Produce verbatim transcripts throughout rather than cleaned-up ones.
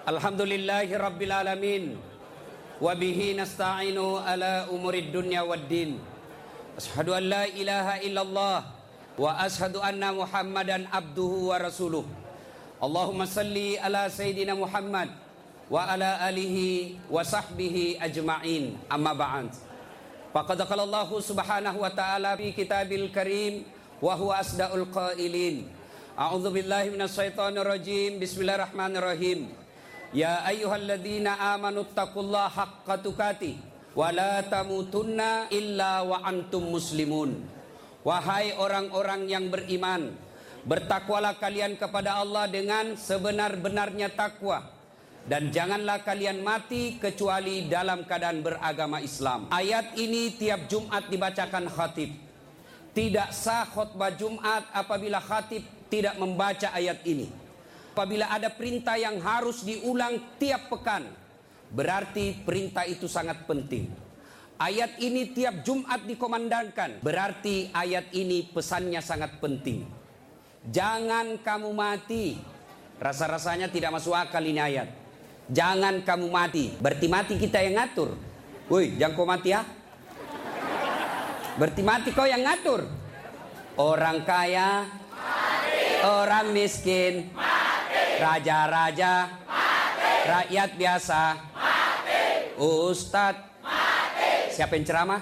Alhamdulillahi rabbil alamin. Wa bihi nasta'inu ala umurid dunya waddin. Asyhadu an la ilaha illallah wa asyhadu anna Muhammadan abduhu wa rasuluh. Allahumma salli ala sayyidina Muhammad wa ala alihi wa sahbihi ajma'in. Amma ba'd. Faqad qala Allah subhanahu wa ta'ala fi kitabil karim wa huwa asdaqul qailin. A'udzu billahi minasyaitonir rajim. Bismillahirrahmanirrahim. Ya ayyuhalladzina amanu taqullaha haqqa tuqatih wa la tamutunna illa wa antum muslimun. Wahai orang-orang yang beriman, bertakwalah kalian kepada Allah dengan sebenar-benarnya takwa, dan janganlah kalian mati kecuali dalam keadaan beragama Islam. Ayat ini tiap Jumat dibacakan khatib. Tidak sah khutbah Jumat apabila khatib tidak membaca ayat ini. Apabila ada perintah yang harus diulang tiap pekan, berarti perintah itu sangat penting. Ayat ini tiap Jumat dikomandangkan, berarti ayat ini pesannya sangat penting. Jangan kamu mati. Rasa-rasanya tidak masuk akal ini ayat. Jangan kamu mati. Berarti mati kita yang ngatur. Woi, jangan kau mati ya. Berarti mati kau yang ngatur. Orang kaya, mati. Orang miskin, mati. Raja-raja, mati. Rakyat biasa, mati. Ustadz, mati. Siapa yang ceramah?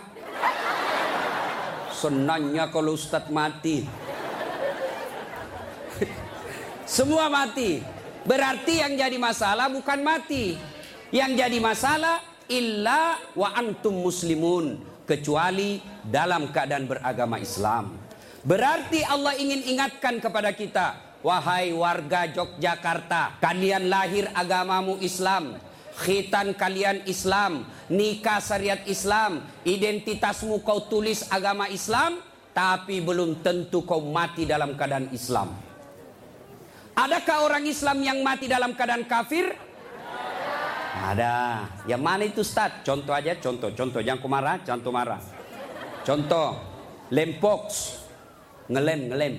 Senangnya kalau ustadz mati. Semua mati. Berarti yang jadi masalah bukan mati. Yang jadi masalah illa wa antum muslimun, kecuali dalam keadaan beragama Islam. Berarti Allah ingin ingatkan kepada kita, wahai warga Yogyakarta, kalian lahir agamamu Islam, khitan kalian Islam, nikah syariat Islam, identitasmu kau tulis agama Islam, tapi belum tentu kau mati dalam keadaan Islam. Adakah orang Islam yang mati dalam keadaan kafir? Ada. Yang mana itu Ustaz? Contoh aja, contoh, contoh. Jangan kau marah, jangan kau marah. Contoh, lempox, ngelem, ngelem.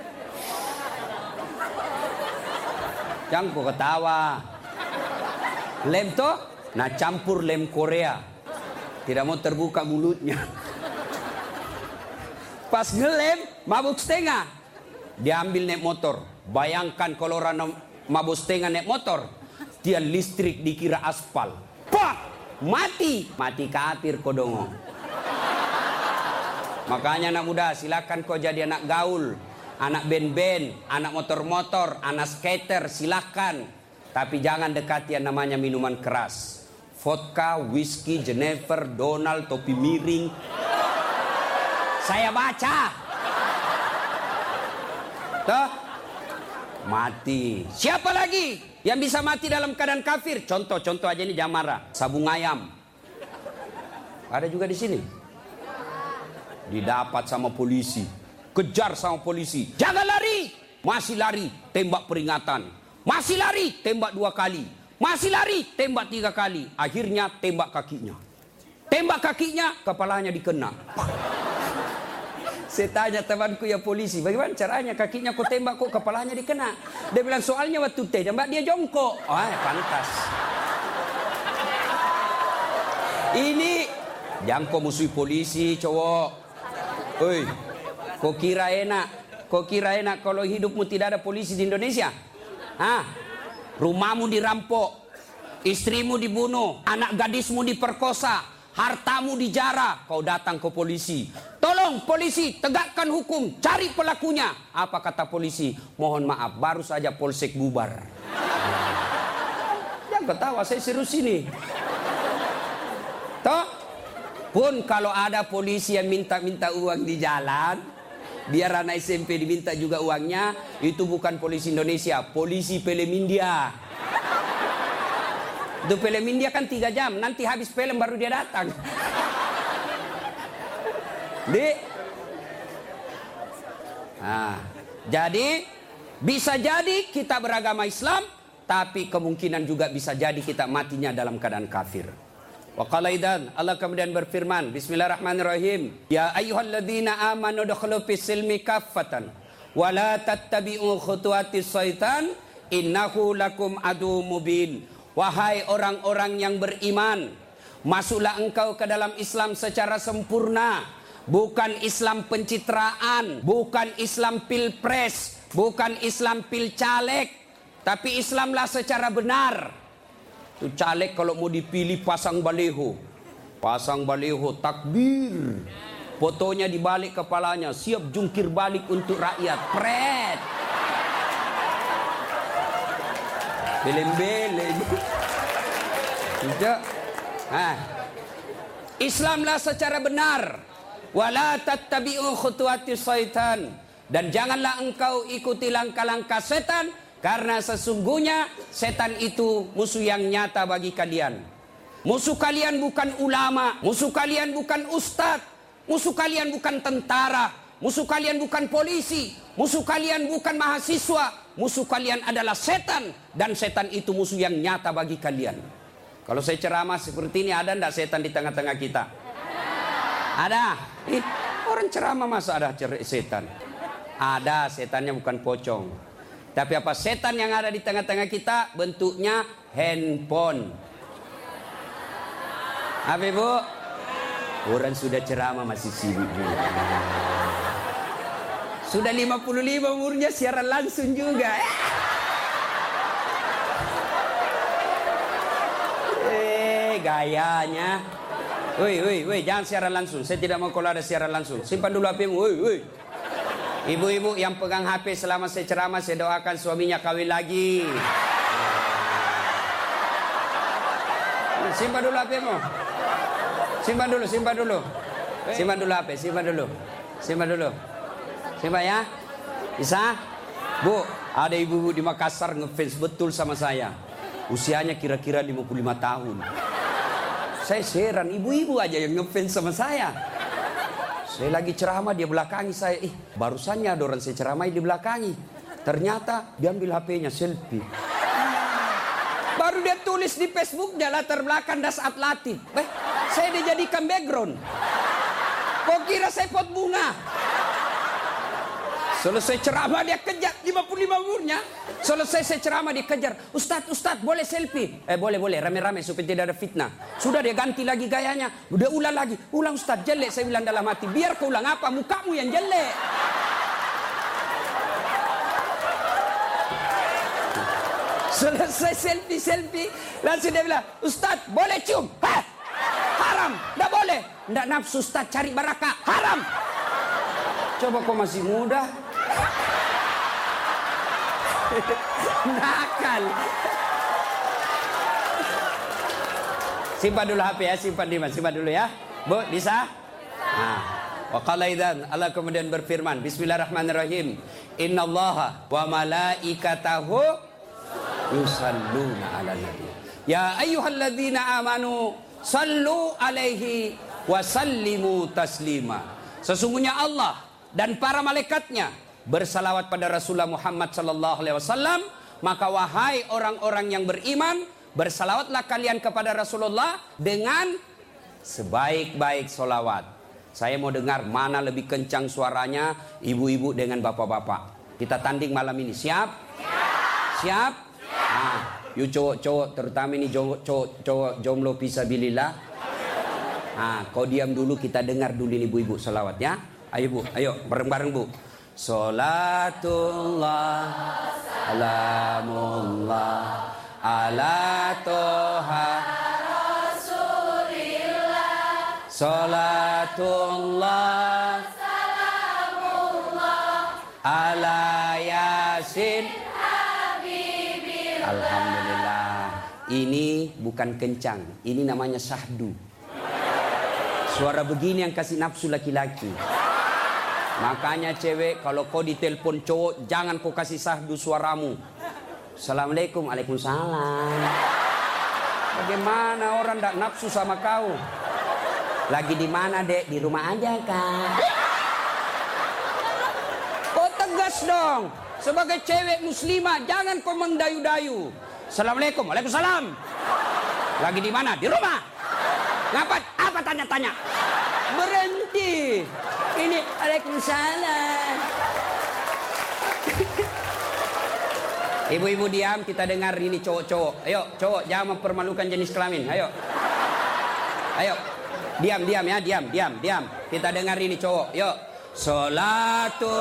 Jangan kau ketawa. Lem toh, nah campur lem Korea. Tidak mau terbuka mulutnya. Pas ngelem, mabuk setengah. Diambil naik motor. Bayangkan kalau orang mabuk setengah naik motor, dia listrik dikira aspal. Pak, mati. Mati kafir kodongo. Makanya anak muda, silakan kau jadi anak gaul, anak band-band, anak motor-motor, anak skater, silakan. Tapi jangan dekati yang namanya minuman keras. Vodka, whisky, Jennifer, Donald, topi miring. Saya baca. Tuh, mati. Siapa lagi yang bisa mati dalam keadaan kafir? Contoh-contoh aja ini, jangan marah. Sabung ayam. Ada juga di sini. Didapat sama polisi, kejar sama polisi, jangan lari, masih lari, tembak peringatan, masih lari, tembak dua kali, masih lari, tembak tiga kali, akhirnya tembak kakinya, tembak kakinya, kepalanya dikena. Saya tanya temanku ya polisi, bagaimana caranya kakinya kok tembak kok kepalanya dikena? Dia bilang soalnya waktu tembak dia jongkok. Oh, pantas. Ini jangan kau musuhi polisi cowok. Oi, kau kira enak? Kau kira enak kalau hidupmu tidak ada polisi di Indonesia? Hah? Rumahmu dirampok, istrimu dibunuh, anak gadismu diperkosa, hartamu dijara, kau datang ke polisi. Tolong polisi, tegakkan hukum, cari pelakunya. Apa kata polisi? Mohon maaf, baru saja polsek bubar. Jangan ketawa, saya serius ini. Toh? Pun kalau ada polisi yang minta-minta uang di jalan, biar anak S M P diminta juga uangnya, itu bukan polisi Indonesia, polisi film India. Itu film India kan tiga jam, nanti habis film baru dia datang. Di, nah, jadi bisa jadi kita beragama Islam, tapi kemungkinan juga bisa jadi kita matinya dalam keadaan kafir. Wa qala idan, Allah kemudian berfirman, bismillahirrahmanirrahim, ya ayyuhalladzina amanu dukhulu fis silmi kaffatan wa la tattabi'u khutuwatis syaitan innahu lakum adu mubin. wahai orang-orang yang beriman, masuklah engkau ke dalam Islam secara sempurna. Bukan Islam pencitraan, bukan Islam pilpres, bukan Islam pilcaleg, tapi Islamlah secara benar. Itu caleg kalau mau dipilih pasang baleho, pasang baleho takbir, fotonya dibalik kepalanya, siap jungkir balik untuk rakyat, pret. Beleng-beleng. Tidak. Ah. Islamlah secara benar. Wala tattabi'u khutuwatis syaitan, dan janganlah engkau ikuti langkah-langkah setan, karena sesungguhnya setan itu musuh yang nyata bagi kalian. Musuh kalian bukan ulama, musuh kalian bukan ustadz, musuh kalian bukan tentara, musuh kalian bukan polisi, musuh kalian bukan mahasiswa, musuh kalian adalah setan, dan setan itu musuh yang nyata bagi kalian. Kalau saya ceramah seperti ini, ada enggak setan di tengah-tengah kita? Ada. Eh, orang ceramah masa ada setan? Ada, setannya bukan pocong. Tapi apa setan yang ada di tengah-tengah kita? Bentuknya handphone. Apa ibu? Orang sudah ceramah masih sibuk juga. Sudah lima puluh lima umurnya siaran langsung juga. Eh, gayanya. Woi, woi, woi, jangan siaran langsung. Saya tidak mau kalau ada siaran langsung. Simpan dulu H P-mu. Woi, woi. Ibu-ibu yang pegang H P selama saya ceramah, saya doakan suaminya kawin lagi. Simpan dulu H P-mu. Simpan dulu, simpan dulu. Simpan dulu H P, simpan dulu. Simpan dulu. Simpan ya. Bisa? Bu, ada ibu-ibu di Makassar ngefans betul sama saya. Usianya kira-kira lima puluh lima tahun. Saya heran, ibu-ibu aja yang ngefans sama saya. Saya lagi ceramah, dia belakangi saya. Ih, barusannya ada orang saya ceramah di belakangi. Ternyata dia ambil H P-nya selfie. Baru dia tulis di Facebooknya latar belakang das atlatif. Eh, saya dijadikan background. Kok kira saya pot bunga? Selesai ceramah dia kejar, lima puluh lima umurnya. Selesai saya ceramah dia kejar. Ustadz, Ustadz boleh selfie? Eh boleh, boleh, rame-rame supaya tidak ada fitnah. Sudah dia ganti lagi gayanya. Udah ulang lagi. Ulang Ustadz, jelek saya bilang dalam hati. Biar kau ulang apa, mukamu yang jelek. Selesai selfie-selfie. Langsung dia bilang, Ustadz boleh cium? Hah? Haram, tidak boleh. Tidak nafsu Ustadz, cari barakah. Haram. Coba kau masih muda. Nakal. Simpan dulu H P ya, simpan di mana? Simpan dulu ya. Bu, bisa? Nah, wa qala idzan, Allah kemudian berfirman, Bismillahirrahmanirrahim. Innallaha wa malaikatahu yusalluna 'alan nabi. Ya ayyuhalladzina amanu sallu 'alaihi wa sallimu taslima. Sesungguhnya Allah dan para malaikatnya bersalawat pada Rasulullah Muhammad sallallahu alaihi wasallam, maka wahai orang-orang yang beriman, bersalawatlah kalian kepada Rasulullah dengan sebaik-baik solawat. Saya mau dengar mana lebih kencang suaranya, ibu-ibu dengan bapak-bapak. Kita tanding malam ini, siap? Siap? Nah, yuk cowok-cowok, terutama ini cowok-cowok jomblo fisabilillah. Nah, kau diam dulu, kita dengar dulu ini ibu-ibu solawat ya. Ayo bu, ayo bareng-bareng bu. Salatullah salamullah ala toha Rasulillah. Salatullah salamullah ala yasin Habibillah. Alhamdulillah. Ini bukan kencang, ini namanya syahdu. Suara begini yang kasih nafsu laki-laki. Makanya cewek, kalau kau ditelepon cowok, jangan kau kasih sahdu suaramu. Assalamualaikum, waalaikumsalam. Bagaimana orang tak nafsu sama kau? Lagi di mana dek? Di rumah aja kak. Kau tegas dong. Sebagai cewek muslimah, jangan kau mendayu-dayu. Assalamualaikum, waalaikumsalam. Lagi di mana? Di rumah. Ngapa? Apa tanya-tanya? Berhenti. Ini waalaikumsalam. Ibu-ibu diam, kita dengar ini cowok-cowok. Ayo, cowok, jangan mempermalukan jenis kelamin. Ayo. Ayo. Diam, diam ya, diam, diam, diam. Kita dengar ini cowok. Yuk. Salatu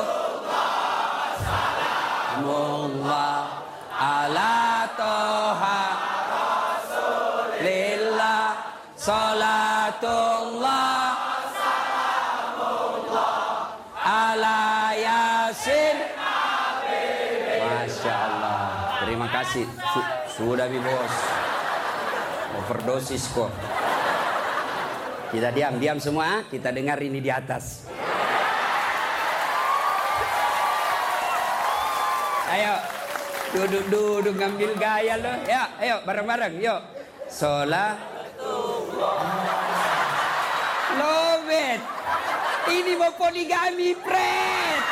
salamullah ala toha rasulillah. Salatullah salamullah ala yasin. Masya Allah. Terima kasih. Sudah bi bos. Overdosis kok. Kita diam, diam semua. Kita dengar ini di atas. Ayo, duduk-duduk ngambil gaya loh. Ya, ayo bareng-bareng. Yuk. Sholat. Lobet. Ini mau poligami, pret.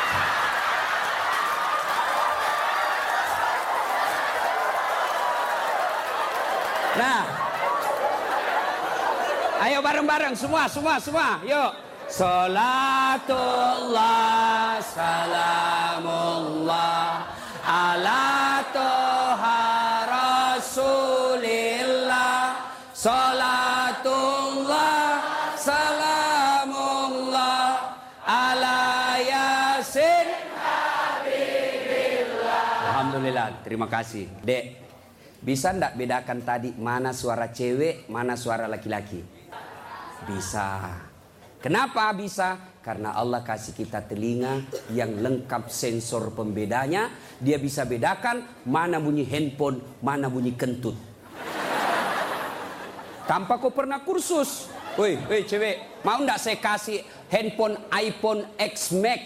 Nah. Ayo bareng-bareng semua, semua, semua. Yuk. Salatullah salamullah ala toha rasulillah. Salatullah salamullah ala yasin habibillah. Alhamdulillah, terima kasih. Dek, bisa ndak bedakan tadi mana suara cewek, mana suara laki-laki? Bisa. Kenapa bisa? Karena Allah kasih kita telinga yang lengkap sensor pembedanya. Dia bisa bedakan mana bunyi handphone, mana bunyi kentut. Tanpa kau pernah kursus. Woi, woi cewek, mau ndak saya kasih handphone iPhone X Max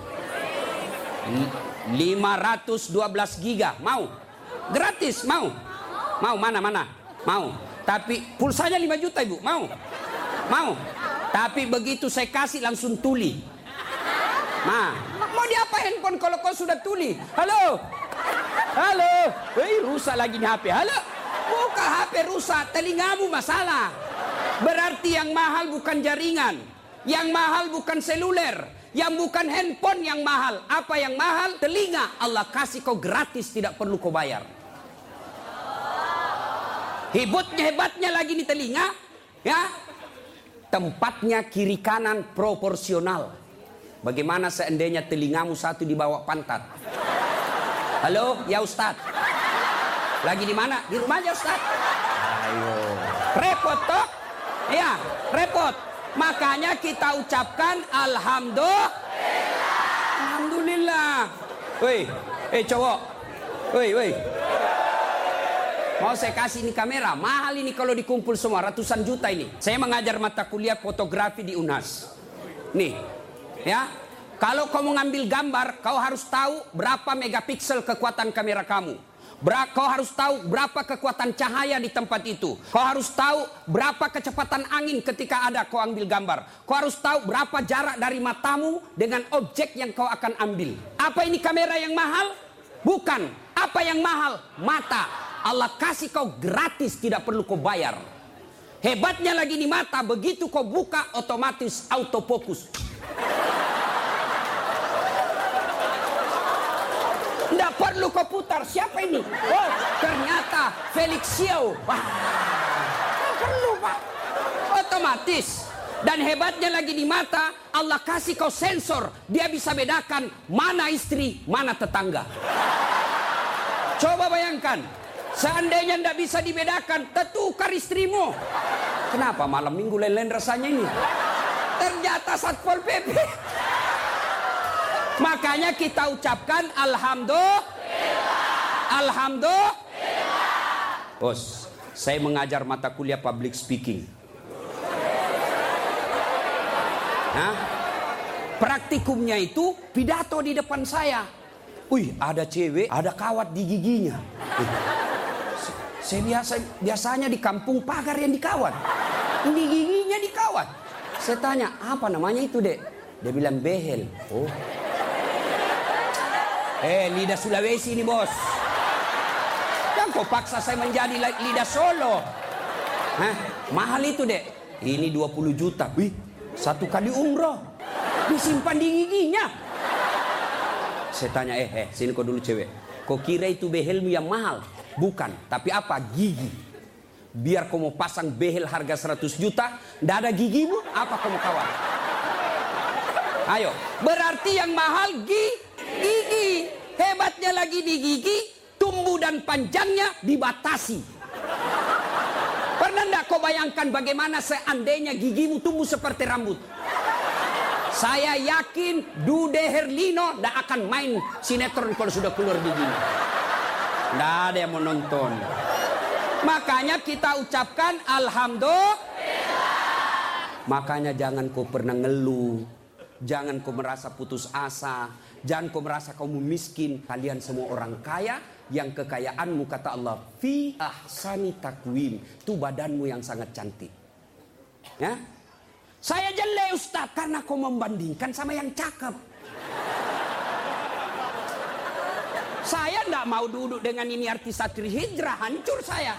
lima ratus dua belas giga? Mau? Gratis, mau? Mau mana mana? Mau. Tapi pulsanya lima juta ibu, mau? Mau? Tapi begitu saya kasih langsung tuli. Nah, mau diapa handphone kalau kau sudah tuli? Halo? Halo? Wih, rusak lagi nih H P. Halo? Buka H P rusak, telingamu masalah. Berarti yang mahal bukan jaringan. Yang mahal bukan seluler. Yang bukan handphone yang mahal. Apa yang mahal? Telinga. Allah kasih kau gratis, tidak perlu kau bayar. Hebatnya hebatnya lagi nih telinga. Ya. Tempatnya kiri kanan proporsional. Bagaimana seandainya telingamu satu di bawah pantat? Halo, ya Ustaz. Lagi di mana? Di rumah aja Ustaz. Ayo. Repot toh? Ya, repot. Makanya kita ucapkan alhamdulillah. Alhamdulillah. Woi, eh cowok. Woi, woi. Mau saya kasih ini kamera, mahal ini kalau dikumpul semua, ratusan juta ini. Saya mengajar mata kuliah fotografi di UNAS. Nih, ya. Kalau kau mau ngambil gambar, kau harus tahu berapa megapiksel kekuatan kamera kamu. Ber- kau harus tahu berapa kekuatan cahaya di tempat itu. Kau harus tahu berapa kecepatan angin ketika ada kau ambil gambar. Kau harus tahu berapa jarak dari matamu dengan objek yang kau akan ambil. Apa ini kamera yang mahal? Bukan. Apa yang mahal? Mata. Allah kasih kau gratis, tidak perlu kau bayar. Hebatnya lagi di mata, begitu kau buka otomatis autofokus. Tidak perlu kau putar, siapa ini? Oh, ternyata Felix Xiao. Wah, tidak perlu Pak. Otomatis. Dan hebatnya lagi di mata, Allah kasih kau sensor. Dia bisa bedakan mana istri, mana tetangga. Coba bayangkan. Seandainya tidak bisa dibedakan, tertukar istrimu. Kenapa malam minggu lain-lain rasanya ini? Ternyata Satpol P P. Makanya kita ucapkan alhamdulillah. Alhamdulillah. Bos, saya mengajar mata kuliah public speaking. Nah, praktikumnya itu pidato di depan saya. Wih, ada cewek, ada kawat di giginya. Saya biasa biasanya di kampung pagar yang dikawat. Ini giginya dikawat. Saya tanya, apa namanya itu, Dek? Dia bilang behel. Oh. Eh, lidah Sulawesi ini, Bos. Jangan kau paksa saya menjadi lidah Solo. Hah? Mahal itu, Dek. Ini dua puluh juta. Wih, satu kali umroh. Disimpan di giginya. Saya tanya, eh, eh, sini kau dulu cewek. Kau kira itu behelmu yang mahal? Bukan, tapi apa? Gigi. Biar kau mau pasang behel harga seratus juta, ndak ada gigimu, apa kau mau kawan? Ayo, berarti yang mahal gi, gigi. Hebatnya lagi di gigi, tumbuh dan panjangnya dibatasi. Pernah ndak kau bayangkan bagaimana seandainya gigimu tumbuh seperti rambut? Saya yakin Dude Herlino ndak akan main sinetron kalau sudah keluar giginya. Ndak ada yang mau nonton. Makanya kita ucapkan alhamdulillah. Makanya jangan kau pernah ngeluh, jangan kau merasa putus asa, jangan kau merasa kamu miskin. Kalian semua orang kaya, yang kekayaanmu kata Allah fi ahsani takwim, itu badanmu yang sangat cantik. Ya, saya jelek Ustaz karena kau membandingkan sama yang cakep. Saya tidak mau duduk dengan ini artis Satri Hijrah, hancur saya.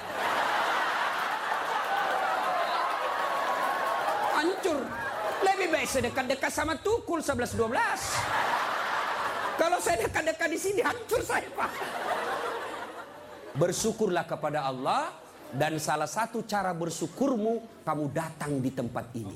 Hancur. Lebih baik saya dekat-dekat sama Tukul sebelas dua belas. Kalau saya dekat-dekat di sini hancur saya, Pak. Bersyukurlah kepada Allah, dan salah satu cara bersyukurmu kamu datang di tempat ini.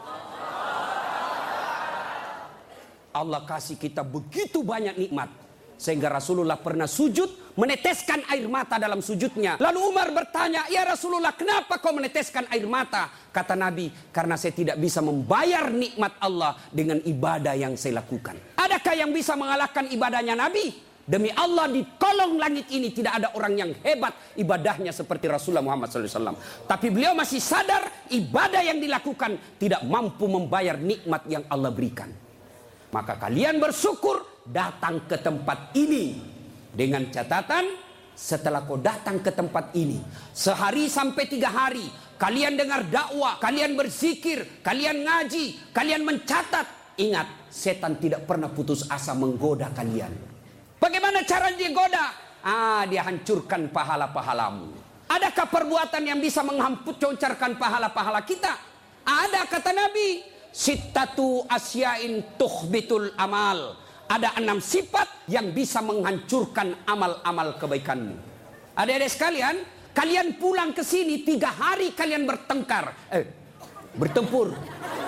Allah kasih kita begitu banyak nikmat. Sehingga Rasulullah pernah sujud, meneteskan air mata dalam sujudnya. Lalu Umar bertanya, ya Rasulullah, kenapa kau meneteskan air mata? Kata Nabi, karena saya tidak bisa membayar nikmat Allah dengan ibadah yang saya lakukan. Adakah yang bisa mengalahkan ibadahnya Nabi? Demi Allah, di kolong langit ini tidak ada orang yang hebat ibadahnya seperti Rasulullah Muhammad shallallahu alaihi wasallam. Tapi beliau masih sadar ibadah yang dilakukan tidak mampu membayar nikmat yang Allah berikan. Maka kalian bersyukur datang ke tempat ini. Dengan catatan, setelah kau datang ke tempat ini, sehari sampai tiga hari, kalian dengar dakwah, kalian berzikir, kalian ngaji, kalian mencatat. Ingat, setan tidak pernah putus asa menggoda kalian. Bagaimana cara dia goda? Ah, dia hancurkan pahala-pahalamu. Adakah perbuatan yang bisa menghancurkan pahala-pahala kita? Ada, kata Nabi. Sittatu asyain tuhbitul amal. Ada enam sifat yang bisa menghancurkan amal-amal kebaikanmu. Adik-adik sekalian, kalian pulang ke sini tiga hari kalian bertengkar, eh, bertempur.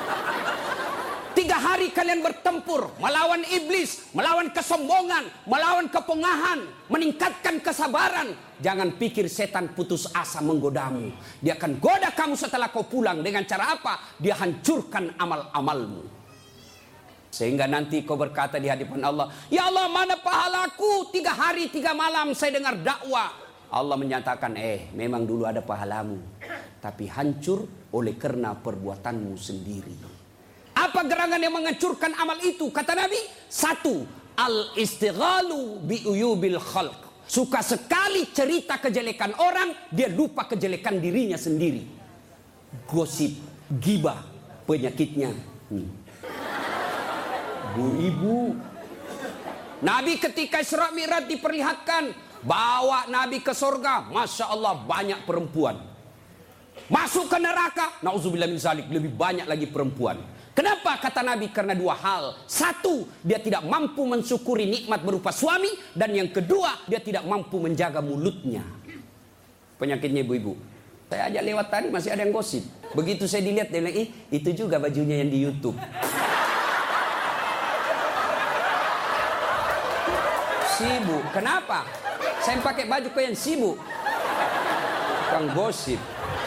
Tiga hari kalian bertempur, melawan iblis, melawan kesombongan, melawan kepongahan, meningkatkan kesabaran. Jangan pikir setan putus asa menggodamu. Dia akan goda kamu setelah kau pulang. Dengan cara apa? Dia hancurkan amal-amalmu. Sehingga nanti kau berkata di hadapan Allah, ya Allah, mana pahalaku? Tiga hari, tiga malam saya dengar dakwah. Allah menyatakan, eh memang dulu ada pahalamu, tapi hancur oleh karena perbuatanmu sendiri. Apa gerangan yang menghancurkan amal itu? Kata Nabi, satu, al-istighalu bi'uyubil khalq. Suka sekali cerita kejelekan orang, dia lupa kejelekan dirinya sendiri. Gosip, gibah, penyakitnya. Hmm. Bu ibu, Nabi ketika Isra Mi'raj diperlihatkan, bawa Nabi ke surga, Masya Allah banyak perempuan. Masuk ke neraka, na'udzubillah min zalik, lebih banyak lagi perempuan. Kenapa? Kata Nabi, karena dua hal. Satu, dia tidak mampu mensyukuri nikmat berupa suami. Dan yang kedua, dia tidak mampu menjaga mulutnya. Penyakitnya ibu-ibu. Saya ajak lewat tadi masih ada yang gosip. Begitu saya dilihat, dia bilang, ih itu juga bajunya yang di YouTube. Sibuk. Kenapa? Saya pakai baju kau yang sibuk. Kang gosip.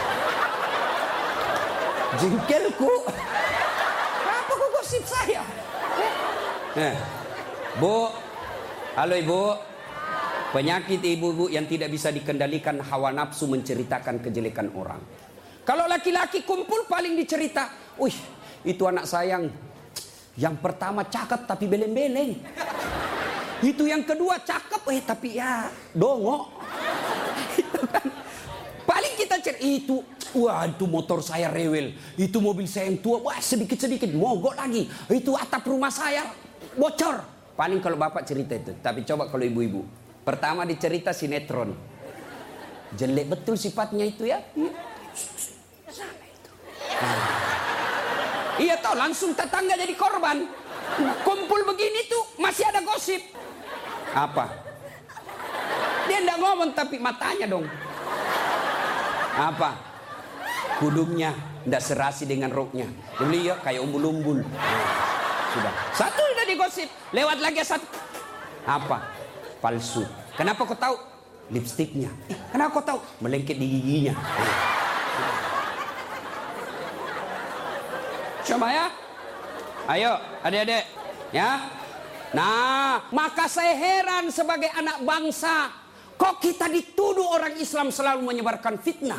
Jengkelku. Kenapa kau gosip saya? Eh. Bu. Halo ibu. Penyakit ibu-ibu yang tidak bisa dikendalikan hawa nafsu menceritakan kejelekan orang. Kalau laki-laki kumpul paling dicerita, wih itu anak sayang. Yang pertama cakep tapi beleng-beleng. Itu yang kedua cakep eh tapi ya dongok. Itu kan. Paling kita cerita itu, wah itu motor saya rewel, itu mobil saya yang tua, wah sedikit-sedikit mogok lagi. Itu atap rumah saya bocor. Paling kalau bapak cerita itu, tapi coba kalau ibu-ibu. Pertama dicerita sinetron. Jelek betul sifatnya itu ya. Sana itu. Nah. Iya toh langsung tetangga jadi korban. Kumpul begini tuh masih ada gosip. Apa? Dia enggak ngomong tapi matanya dong. Apa? Kudungnya enggak serasi dengan roknya. Beliau kayak umbul-umbul. Nah, sudah. Satu udah digosip. Lewat lagi satu. Apa? Palsu. Kenapa kau tahu? Lipstiknya. Eh, kenapa kau tahu? Melengket di giginya. Eh. Coba ya. Ayo adik-adik. Ya. Nah, maka saya heran sebagai anak bangsa. Kok kita dituduh orang Islam selalu menyebarkan fitnah?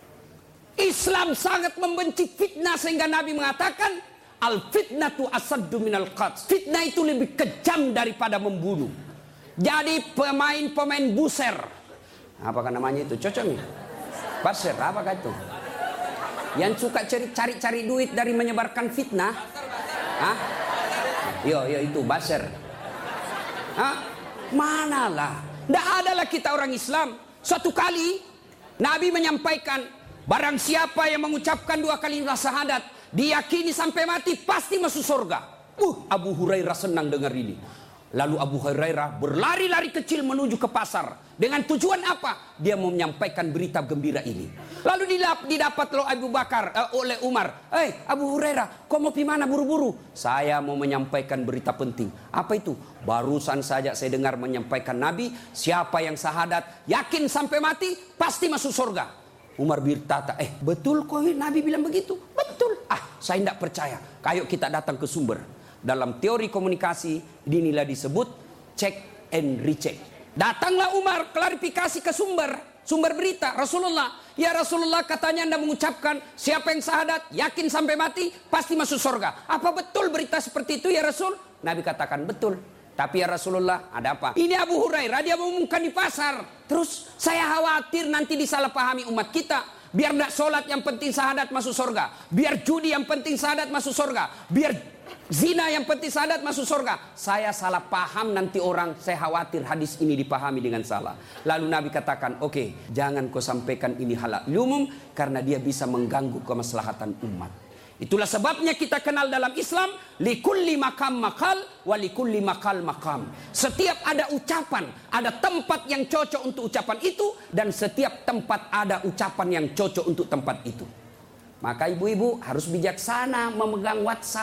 Islam sangat membenci fitnah sehingga Nabi mengatakan al-fitnatu asaddu minal qatl. Fitnah itu lebih kejam daripada membunuh. Jadi pemain-pemain buser. Apakah namanya itu? Cocok nih. Buser, apakah itu? Yang suka cari-cari duit dari menyebarkan fitnah. Hah? Yo, yo itu buser. Hah? Manalah. Tidak adalah kita orang Islam. Suatu kali Nabi menyampaikan, barang siapa yang mengucapkan dua kali syahadat, diyakini sampai mati pasti masuk surga. Uh, Abu Hurairah senang dengar ini. Lalu Abu Hurairah berlari-lari kecil menuju ke pasar. Dengan tujuan apa? Dia mau menyampaikan berita gembira ini. Lalu didapat oleh Abu Bakar, uh, oleh Umar. Eh, hey, Abu Hurairah, kau mau pi mana buru-buru? Saya mau menyampaikan berita penting. Apa itu? Barusan saja saya dengar menyampaikan Nabi, siapa yang syahadat, yakin sampai mati, pasti masuk surga. Umar berkata, eh betul kok Nabi bilang begitu? Betul. Ah, saya tidak percaya. Kayak kita datang ke sumber. Dalam teori komunikasi dinilai disebut check and recheck. Datanglah Umar klarifikasi ke sumber sumber berita Rasulullah. Ya Rasulullah, katanya Anda mengucapkan siapa yang syahadat yakin sampai mati pasti masuk surga. Apa betul berita seperti itu ya Rasul? Nabi katakan betul. Tapi ya Rasulullah, ada apa? Ini Abu Hurairah, dia mengumumkan di pasar. Terus saya khawatir nanti disalahpahami umat kita. Biar tidak sholat yang penting syahadat masuk surga. Biar judi yang penting syahadat masuk surga. Biar zina yang penting syahadat masuk surga. Saya salah paham nanti orang, saya khawatir hadis ini dipahami dengan salah. Lalu Nabi katakan, oke, okay, jangan kau sampaikan ini halal umum karena dia bisa mengganggu kemaslahatan umat. Itulah sebabnya kita kenal dalam Islam likulli makam makal wa likulli makal makam. Setiap ada ucapan, ada tempat yang cocok untuk ucapan itu, dan setiap tempat ada ucapan yang cocok untuk tempat itu. Maka ibu-ibu harus bijaksana memegang WhatsApp.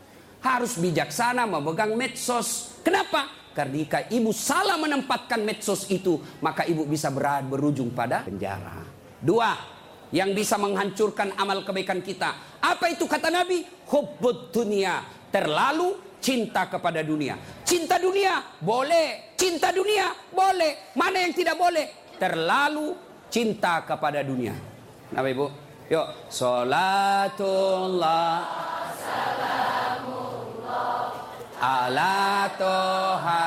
Harus bijaksana memegang medsos. Kenapa? Karena jika ibu salah menempatkan medsos itu, maka ibu bisa berat berujung pada penjara. Dua, yang bisa menghancurkan amal kebaikan kita. Apa itu kata Nabi? Hubbud dunia, terlalu cinta kepada dunia. Cinta dunia boleh, cinta dunia boleh. Mana yang tidak boleh? Terlalu cinta kepada dunia. Nah ibu, yuk. Salatullah ala toha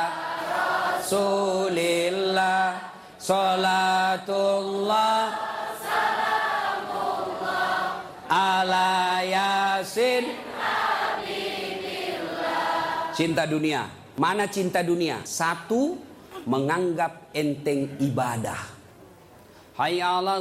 rasulillah. Salatullah ala yasin. Cinta dunia. Mana cinta dunia? Satu, menganggap enteng ibadah. Hayya 'alas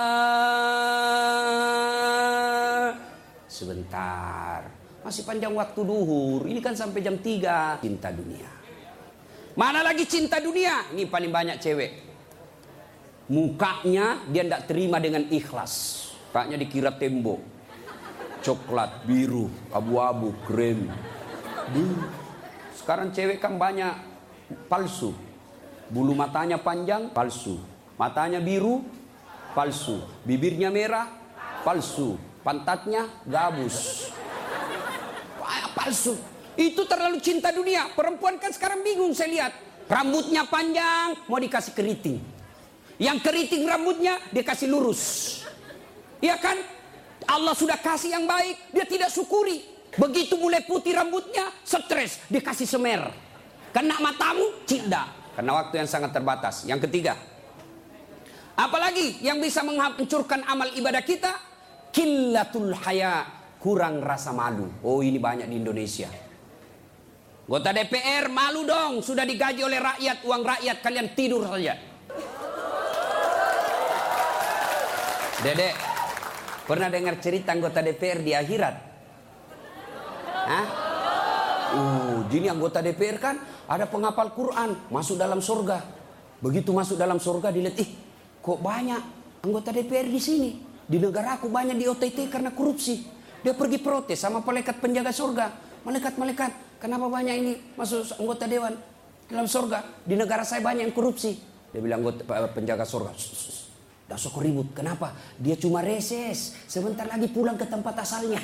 shalah. Sebentar, masih panjang waktu duhur. Ini kan sampai jam tiga. Cinta dunia. Mana lagi cinta dunia? Ini paling banyak cewek. Mukanya dia tidak terima dengan ikhlas. Kaknya dikira tembok, coklat, biru, abu-abu, krem. Sekarang cewek kan banyak palsu. Bulu matanya panjang, palsu. Matanya biru, palsu. Bibirnya merah, palsu. Pantatnya gabus, palsu. Itu terlalu cinta dunia. Perempuan kan sekarang bingung saya lihat. Rambutnya panjang, mau dikasih keriting. Yang keriting rambutnya, dia kasih lurus. Ya kan? Allah sudah kasih yang baik, dia tidak syukuri. Begitu mulai putih rambutnya, stres, dikasih semer. Kena matamu, tidak. Karena waktu yang sangat terbatas. Yang ketiga, apalagi yang bisa menghancurkan amal ibadah kita? Qillatul haya, kurang rasa malu. Oh, ini banyak di Indonesia. Anggota D P R malu dong, sudah digaji oleh rakyat, uang rakyat, kalian tidur saja. Dedek, pernah dengar cerita anggota D P R di akhirat? Hah? Uh, jadi anggota D P R kan ada penghafal Quran, masuk dalam surga. Begitu masuk dalam surga dilihat, ih kok banyak anggota D P R di sini. Di negaraku banyak di O T T karena korupsi. Dia pergi protes sama malaikat penjaga surga. Malaikat-malaikat, kenapa banyak ini masuk anggota dewan dalam surga? Di negara saya banyak yang korupsi. Dia bilang anggota penjaga surga, dah sok ribut. Kenapa? Dia cuma reses. Sebentar lagi pulang ke tempat asalnya.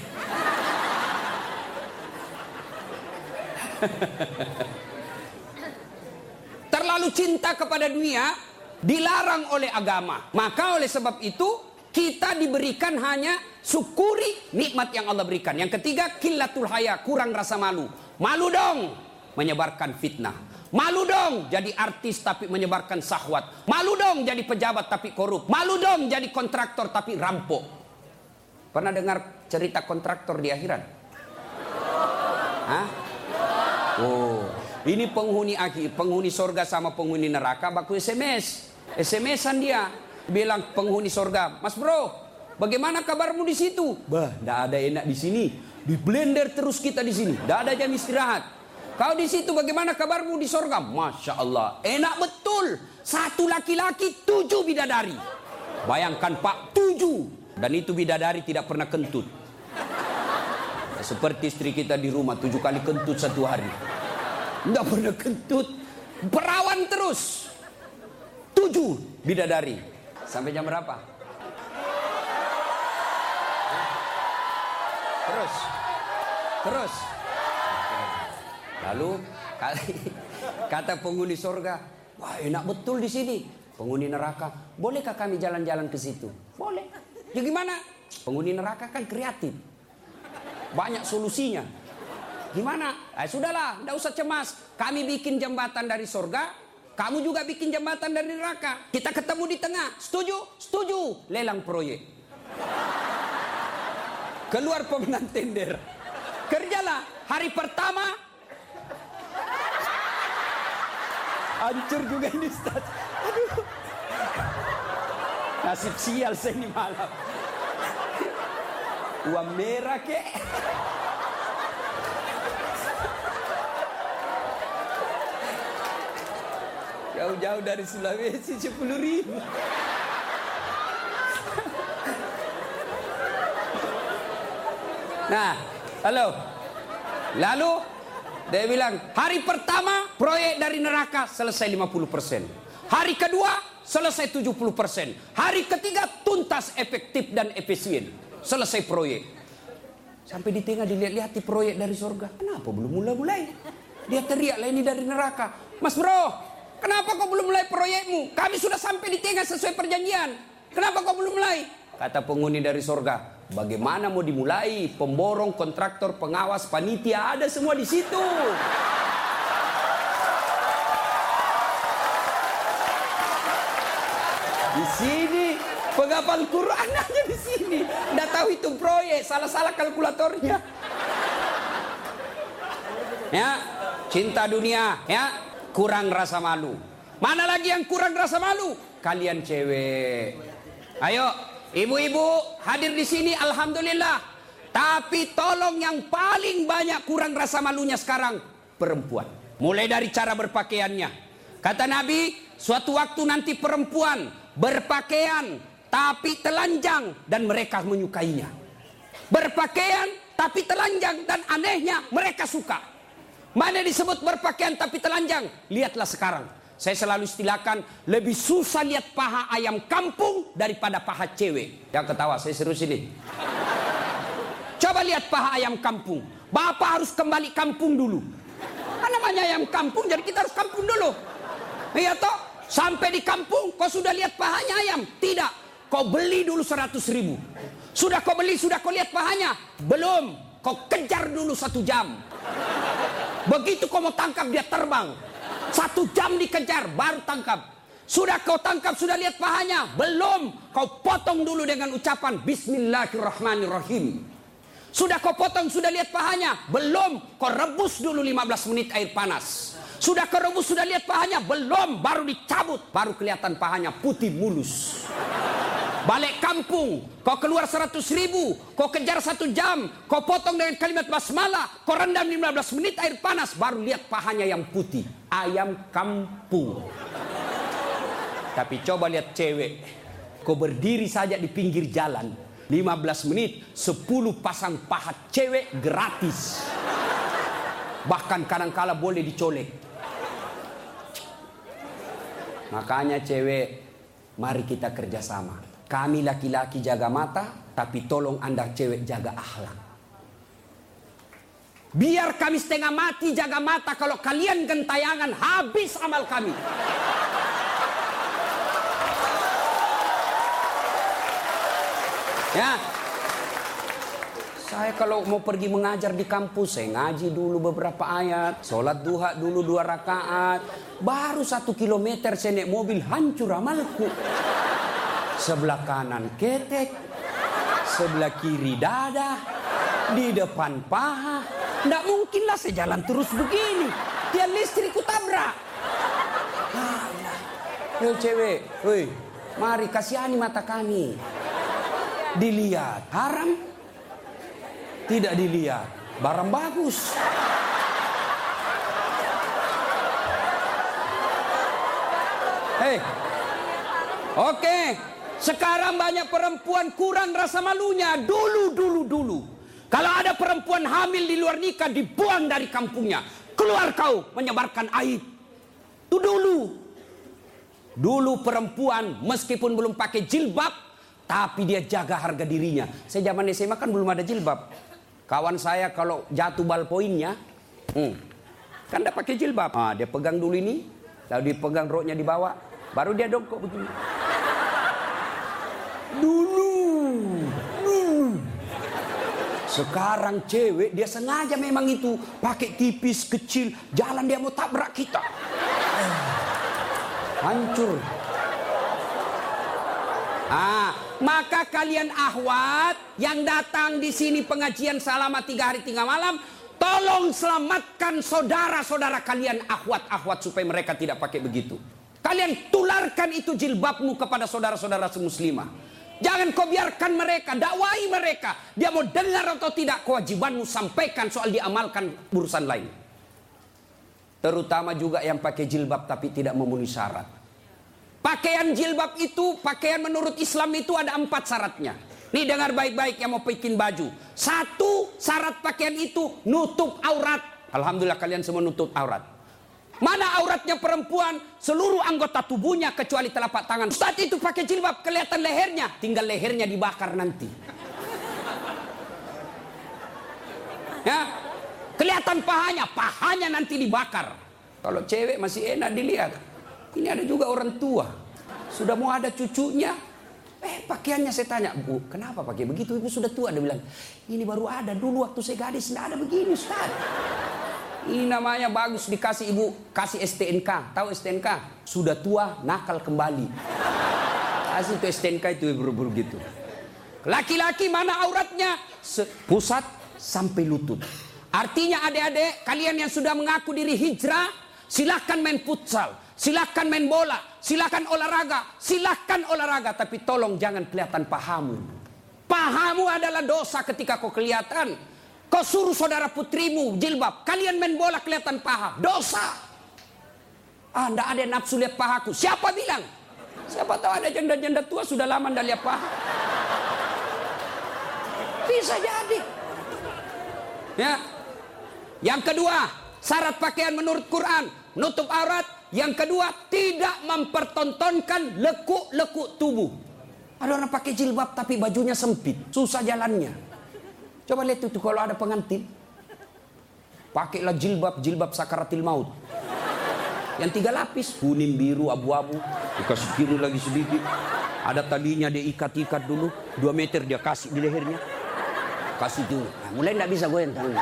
Terlalu cinta kepada dunia dilarang oleh agama. Maka oleh sebab itu kita diberikan hanya syukuri nikmat yang Allah berikan. Yang ketiga, qillatul haya, kurang rasa malu. Malu dong menyebarkan fitnah. Malu dong jadi artis tapi menyebarkan syahwat. Malu dong jadi pejabat tapi korup. Malu dong jadi kontraktor tapi rampok. Pernah dengar cerita kontraktor di akhirat? Hah? Oh, ini penghuni akhir, penghuni sorga sama penghuni neraka baku S M S. S M S-an dia bilang penghuni sorga, Mas bro, bagaimana kabarmu di situ? Bah, tidak ada enak di sini. Di blender terus kita di sini. Tidak ada jam istirahat. Kau di situ bagaimana kabarmu di sorga? Masya Allah, enak betul. Satu laki-laki, tujuh bidadari. Bayangkan Pak, tujuh. Dan itu bidadari tidak pernah kentut. Seperti istri kita di rumah, tujuh kali kentut satu hari. Tidak pernah kentut. Perawan terus. Tujuh bidadari. Sampai jam berapa? Terus. Terus. Lalu kata penghuni surga, wah enak betul di sini. Penghuni neraka, bolehkah kami jalan-jalan ke situ? Boleh. Ya gimana? Penghuni neraka kan kreatif. Banyak solusinya. Gimana? Eh, sudahlah, tidak usah cemas. Kami bikin jembatan dari surga, kamu juga bikin jembatan dari neraka. Kita ketemu di tengah. Setuju? Setuju. Lelang proyek. Keluar pemenang tender. Kerjalah. Hari pertama. Hancur juga ini Ustaz. Aduh. Nasib sial saya ini malam. Uang merah kek. Jauh-jauh dari Sulawesi sepuluh ribu. Nah, halo. Lalu dia bilang, hari pertama proyek dari neraka selesai lima puluh persen. Hari kedua selesai tujuh puluh persen. Hari ketiga tuntas, efektif dan efisien. Selesai proyek. Sampai di tengah dilihat-lihat di proyek dari surga. Kenapa belum mulai-mulai? Dia teriak lah ini dari neraka. Mas bro, kenapa kau belum mulai proyekmu? Kami sudah sampai di tengah sesuai perjanjian. Kenapa kau belum mulai? Kata penghuni dari surga, bagaimana mau dimulai? Pemborong, kontraktor, pengawas, panitia ada semua di situ. Di sini penghafal Quran aja di sini. Nggak tahu hitung proyek, salah-salah kalkulatornya. Ya, cinta dunia, ya, kurang rasa malu. Mana lagi yang kurang rasa malu? Kalian cewek. Ayo, ibu-ibu hadir di sini, alhamdulillah. Tapi tolong yang paling banyak kurang rasa malunya sekarang perempuan. Mulai dari cara berpakaiannya. Kata Nabi, suatu waktu nanti perempuan berpakaian tapi telanjang dan mereka menyukainya. Berpakaian tapi telanjang dan anehnya mereka suka. Mana disebut berpakaian tapi telanjang? Lihatlah sekarang. Saya selalu istilahkan, lebih susah lihat paha ayam kampung daripada paha cewek. Yang ketawa, saya serius ini. Coba lihat paha ayam kampung. Bapak harus kembali kampung dulu. Apa namanya ayam kampung, jadi kita harus kampung dulu. Iya toh? Sampai di kampung, kau sudah lihat pahanya ayam? Tidak. Kau beli dulu seratus ribu. Sudah kau beli, sudah kau lihat pahanya? Belum. Kau kejar dulu satu jam. Begitu kau mau tangkap, dia terbang. Satu jam dikejar, baru tangkap. Sudah kau tangkap, sudah lihat pahanya? Belum. Kau potong dulu dengan ucapan Bismillahirrahmanirrahim. Sudah kau potong, sudah lihat pahanya? Belum. Kau rebus dulu lima belas menit air panas. Sudah kau rebus, sudah lihat pahanya? Belum. Baru dicabut, baru kelihatan pahanya putih mulus. Balik kampung, kau keluar seratus ribu, kau kejar satu jam, kau potong dengan kalimat basmalah, kau rendam lima belas menit air panas, baru lihat pahanya yang putih. Ayam kampung. Tapi coba lihat cewek. Kau berdiri saja di pinggir jalan, lima belas menit, sepuluh pasang pahat cewek gratis. Bahkan kadang-kala boleh dicolek. Makanya cewek, mari kita kerjasama. Kami laki-laki jaga mata, tapi tolong Anda cewek jaga akhlak. Biar kami setengah mati jaga mata, kalau kalian gentayangan habis amal kami. Ya, saya kalau mau pergi mengajar di kampus, saya ngaji dulu beberapa ayat, sholat duha dulu dua rakaat, baru satu kilometer saya naik mobil hancur amalku. Sebelah kanan ketek, sebelah kiri dada, di depan paha. Nggak mungkinlah saya jalan terus begini. Tiang listrik ku tabrak. Ah, ya. Hei cewek, hei, mari kasihani mata kami. Dilihat haram, tidak dilihat barang bagus. Hei, oke. Sekarang banyak perempuan kurang rasa malunya. Dulu, dulu, dulu. Kalau ada perempuan hamil di luar nikah, dibuang dari kampungnya. Keluar kau menyebarkan aib. Itu dulu. Dulu perempuan meskipun belum pakai jilbab, tapi dia jaga harga dirinya. Saya zaman S M A kan belum ada jilbab. Kawan saya kalau jatuh ballpointnya, hmm, kan tidak pakai jilbab. Ah, dia pegang dulu ini, lalu dipegang roknya di bawah, baru dia dongkok begini. Dulu, dulu. Sekarang cewek dia sengaja memang itu pakai tipis kecil, jalan dia mau tabrak kita. Eh, hancur. Ah, maka kalian akhwat yang datang di sini pengajian selama tiga hari tiga malam, tolong selamatkan saudara-saudara kalian akhwat-akhwat supaya mereka tidak pakai begitu. Kalian tularkan itu jilbabmu kepada saudara-saudara semuslimah. Jangan kau biarkan mereka, dakwai mereka. Dia mau dengar atau tidak, kewajibanmu sampaikan, soal diamalkan urusan lain. Terutama juga yang pakai jilbab tapi tidak memenuhi syarat. Pakaian jilbab itu, pakaian menurut Islam itu ada empat syaratnya. Nih dengar baik-baik yang mau bikin baju. Satu, syarat pakaian itu nutup aurat. Alhamdulillah kalian semua nutup aurat. Mana auratnya perempuan? Seluruh anggota tubuhnya kecuali telapak tangan. Saat itu pakai jilbab kelihatan lehernya, tinggal lehernya dibakar nanti. Ya, kelihatan pahanya, pahanya nanti dibakar. Kalau cewek masih enak dilihat. Ini ada juga orang tua, sudah mau ada cucunya. Eh pakaiannya saya tanya, Bu, kenapa pakai begitu? Ibu sudah tua. Dia bilang, ini baru ada, dulu waktu saya gadis tidak ada begini, Ustaz. Ini namanya bagus dikasih ibu, kasih S T N K. Tahu S T N K? Sudah tua, nakal kembali. Kasih itu S T N K itu buru-buru gitu. Laki-laki mana auratnya? Pusat sampai lutut. Artinya adik-adik, kalian yang sudah mengaku diri hijrah, silahkan main futsal, silahkan main bola, silahkan olahraga, silahkan olahraga. Tapi tolong jangan kelihatan pahamu. Pahamu adalah dosa ketika kau kelihatan. Kau suruh saudara putrimu jilbab, kalian main bola kelihatan paha, dosa. Ah, ndak ada nafsu lihat pahaku. Siapa bilang? Siapa tahu ada janda-janda tua sudah lama ndak lihat paha. Bisa jadi. Ya. Yang kedua, syarat pakaian menurut Quran, nutup aurat. Yang kedua, tidak mempertontonkan lekuk-lekuk tubuh. Ada orang pakai jilbab tapi bajunya sempit, susah jalannya. Coba lihat itu kalau ada pengantin. Pakailah jilbab, jilbab sakaratil maut. Yang tiga lapis, kuning, biru, abu-abu. Dikasih kiri lagi sedikit. Ada talinya dia ikat-ikat dulu. Dua meter dia kasih di lehernya. Kasih dulu. Nah, mulai tidak bisa goyang tangannya.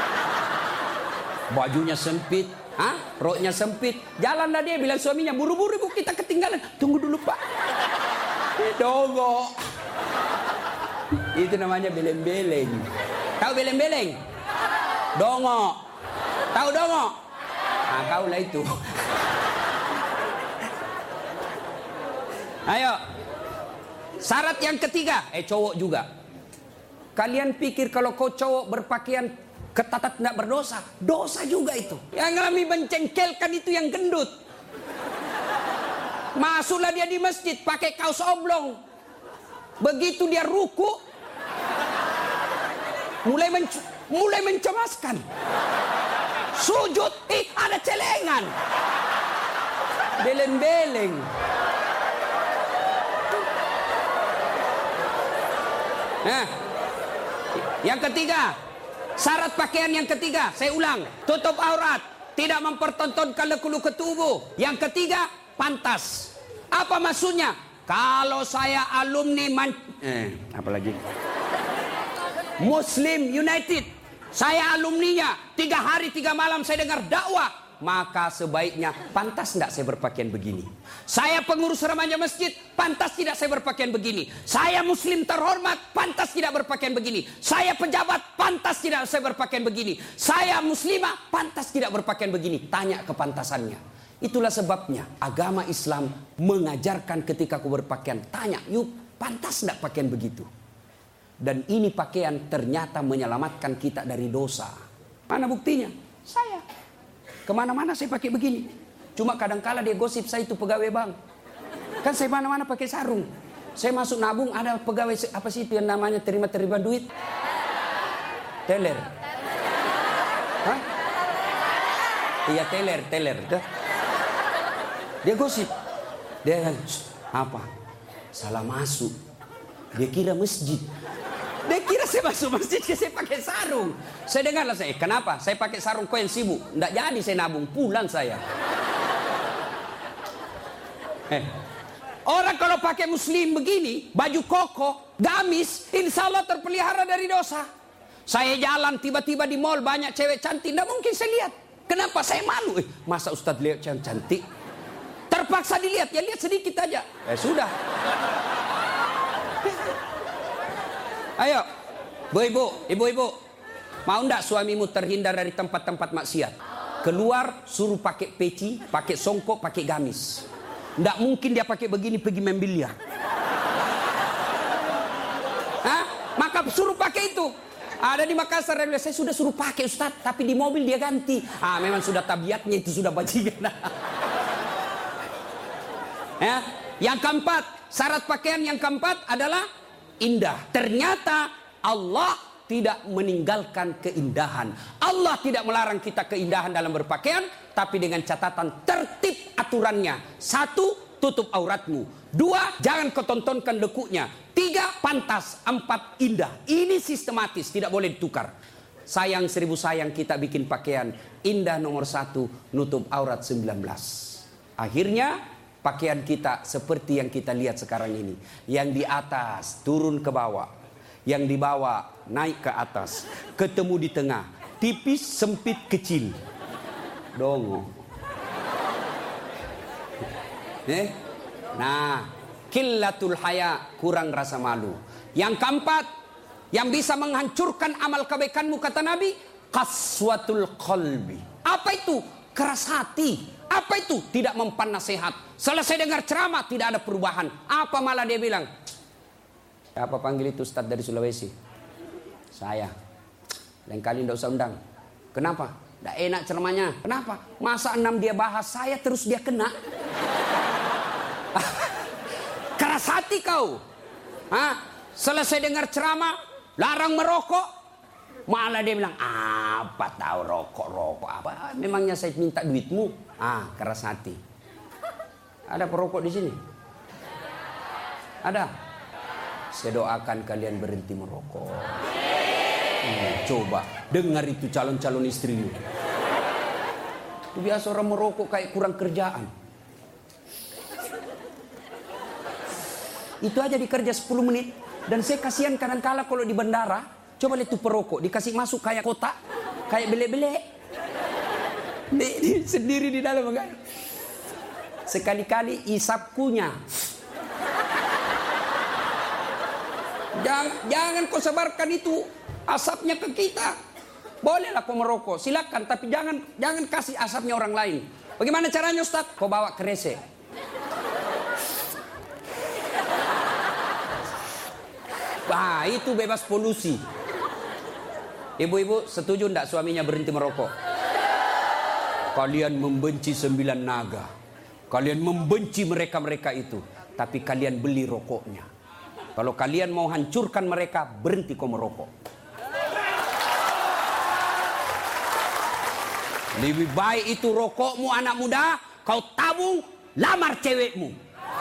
Bajunya sempit. Hah? Roknya sempit. Jalanlah dia bilang suaminya, buru-buru ibu kita ketinggalan. Tunggu dulu pak. Dongok. Itu namanya beleng-beleng. Tahu beleng-beleng? Dongok. Tahu dongok? Nah, kau lah itu. Ayo. Syarat yang ketiga, eh cowok juga. Kalian pikir kalau kau cowok berpakaian ketat tidak berdosa? Dosa juga itu. Yang kami mencengkelkan itu yang gendut. Masuklah dia di masjid pakai kaos oblong. Begitu dia ruku, mulai menc mulai mencemaskan. Sujud, ih ada celengan. Beleng-beleng. Nah, yang ketiga, syarat pakaian yang ketiga, saya ulang, tutup aurat, tidak mempertontonkan lekuk-lekuk tubuh. Yang ketiga, pantas. Apa maksudnya? Kalau saya alumni man eh, apalagi Muslim United, saya alumninya, tiga hari tiga malam saya dengar dakwah, maka sebaiknya pantas tidak saya berpakaian begini. Saya pengurus remaja masjid, pantas tidak saya berpakaian begini. Saya muslim terhormat, pantas tidak berpakaian begini. Saya pejabat, pantas tidak saya berpakaian begini. Saya muslimah, pantas tidak berpakaian begini. Tanya kepantasannya. Itulah sebabnya agama Islam mengajarkan ketika aku berpakaian, tanya, yuk pantas tidak pakaian begitu. Dan ini pakaian ternyata menyelamatkan kita dari dosa. Mana buktinya? Saya kemana-mana saya pakai begini. Cuma kadang-kala dia gosip saya itu pegawai bank. Kan saya mana-mana pakai sarung. Saya masuk nabung, ada pegawai apa sih itu yang namanya terima-terima duit? Teller. Hah? Iya teller, teller. Dia gosip. Dia kan, apa? Salah masuk. Dia kira masjid. Dia kira saya masuk masjid, saya pakai sarung. Saya dengarlah saya, kenapa? Saya pakai sarung, kau yang sibuk. Nggak jadi saya nabung, pulang saya. Eh, orang kalau pakai muslim begini, baju koko, gamis, insya Allah terpelihara dari dosa. Saya jalan tiba-tiba di mall banyak cewek cantik, nggak mungkin saya lihat. Kenapa? Saya malu. Eh, masa Ustadz lihat yang cantik? Terpaksa dilihat, ya lihat sedikit aja. Eh sudah. Ayo, ibu-ibu, ibu-ibu, mau ndak suamimu terhindar dari tempat-tempat maksiat? Keluar, suruh pakai peci, pakai songkok, pakai gamis. Ndak mungkin dia pakai begini pergi main biliar. Hah? Maka suruh pakai itu. Ada di Makassar, saya sudah suruh pakai Ustaz, tapi di mobil dia ganti. Ah, memang sudah tabiatnya itu sudah bajingan. Ya, yang keempat, syarat pakaian yang keempat adalah indah. Ternyata Allah tidak meninggalkan keindahan. Allah tidak melarang kita keindahan dalam berpakaian, tapi dengan catatan tertib aturannya. Satu, tutup auratmu. Dua, jangan kau tontonkan lekuknya. Tiga, pantas. Empat, indah. Ini sistematis, tidak boleh ditukar. Sayang seribu sayang kita bikin pakaian. Indah nomor satu, nutup aurat sembilan belas. Akhirnya pakaian kita seperti yang kita lihat sekarang ini. Yang di atas turun ke bawah. Yang di bawah naik ke atas. Ketemu di tengah. Tipis, sempit, kecil. Dongo. Eh? Nah, qillatul haya, kurang rasa malu. Yang keempat, yang bisa menghancurkan amal kebaikanmu kata Nabi, qaswatul qalbi. Apa itu? Keras hati. Apa itu? Tidak mempan nasihat. Selesai dengar ceramah tidak ada perubahan. Apa malah dia bilang? Apa panggil itu Ustadz dari Sulawesi? Saya. Lain kali tidak usah undang. Kenapa? Tidak enak ceramahnya. Kenapa? Masa enam dia bahas saya terus dia kena. Keras hati kau. Hah? Selesai dengar ceramah, larang merokok, malah dia bilang, apa tahu rokok-rokok apa? Memangnya saya minta duitmu? Ah, keras hati. Ada perokok di sini? Ada? Saya doakan kalian berhenti merokok. Hmm, coba dengar itu calon-calon istrimu. Itu biasa orang merokok kayak kurang kerjaan. Itu aja dikerja sepuluh menit. Dan saya kasihan kadang-kala kalau di bandara, coba lihat tuh perokok, dikasih masuk kayak kotak, kayak belek-belek. Sendiri di dalam enggak. Sekali-kali isap kunyah. Jangan, jangan kau sebarkan itu asapnya ke kita. Bolehlah kau merokok, silakan, tapi jangan jangan kasih asapnya orang lain. Bagaimana caranya Ustaz? Kau bawa kresek. Wah, itu bebas polusi. Ibu-ibu setuju enggak suaminya berhenti merokok? Kalian membenci sembilan naga. Kalian membenci mereka-mereka itu, tapi kalian beli rokoknya. Kalau kalian mau hancurkan mereka, berhenti kau merokok. Lebih baik itu rokokmu anak muda, kau tabung, lamar cewekmu.